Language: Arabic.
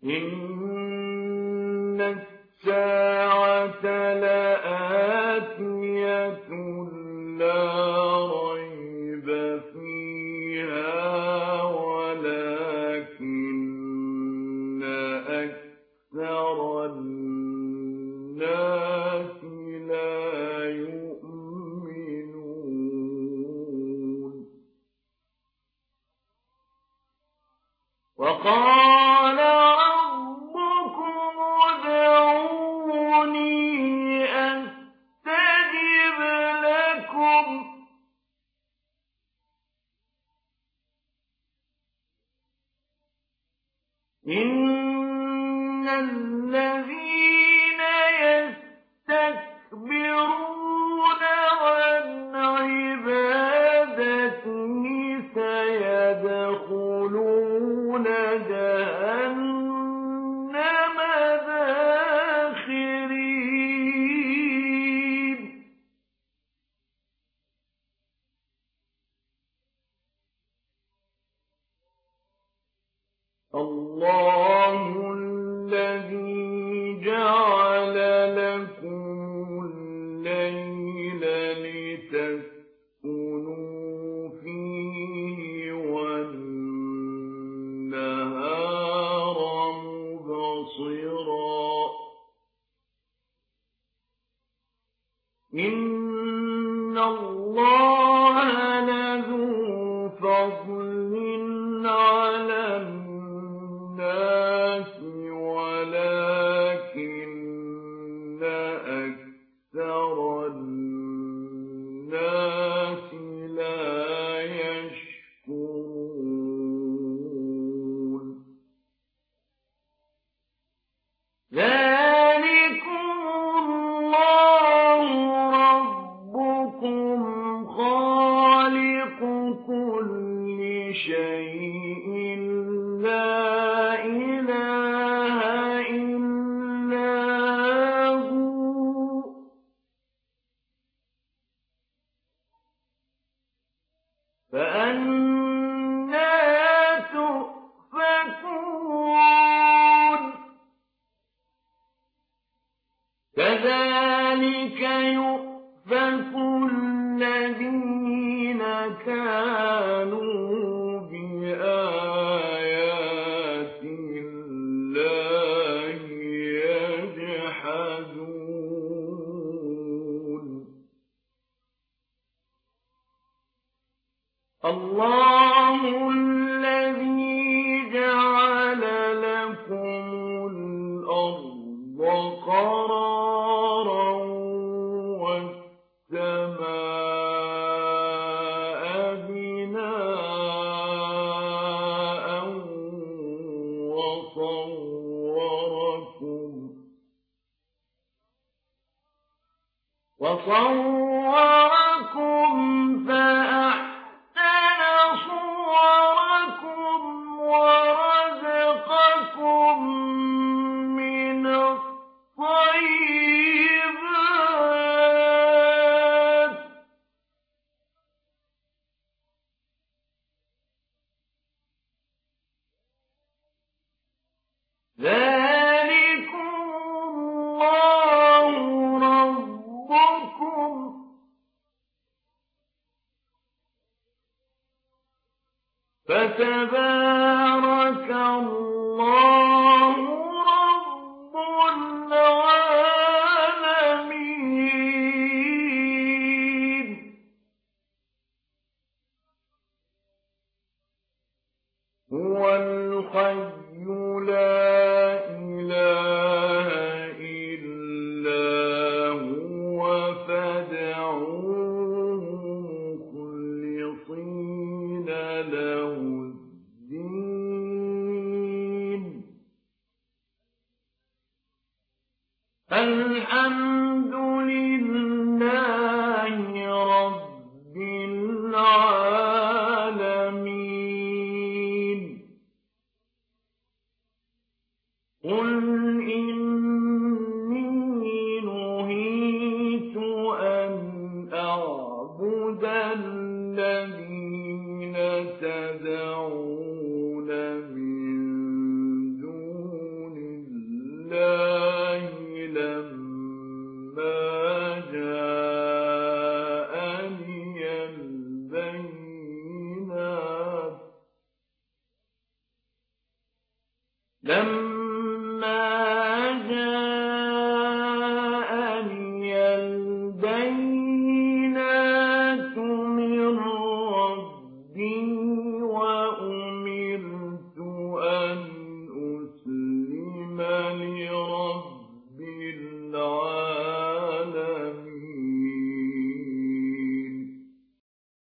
إن الساعة لآتية لا ريب فيها ولكن أكثر الناس لا يؤمنون وقال ربكم ادعوني أستجب لكم إن الذين يستكبرون عن عبادتي سيدخلون جهنم داخرين الله الذي جعل لكم الليل لتسكنوا فيه والنهار مبصرا إن الله لذو فضل على الناس ولكن أكثر الناس لا يشكرون ذلكم الله ربكم خالق كل شيء لا إله إلا هو فأنى تؤفكون كذلك يؤفك الذين كانوا بآيات الله يجحدون الله الذي جعل لكم الأرض قرارا والسماء بناء وصوركم فأحسن صوركم ورزقكم من الطيبات ذلكم الله ربكم فتبارك الله رب العالمين هو الحي لا إله إلا هو فادعوه مخلصين له الدين الحمد لله رب العالمين قل إني نهيت أن أعبد الذين تدعون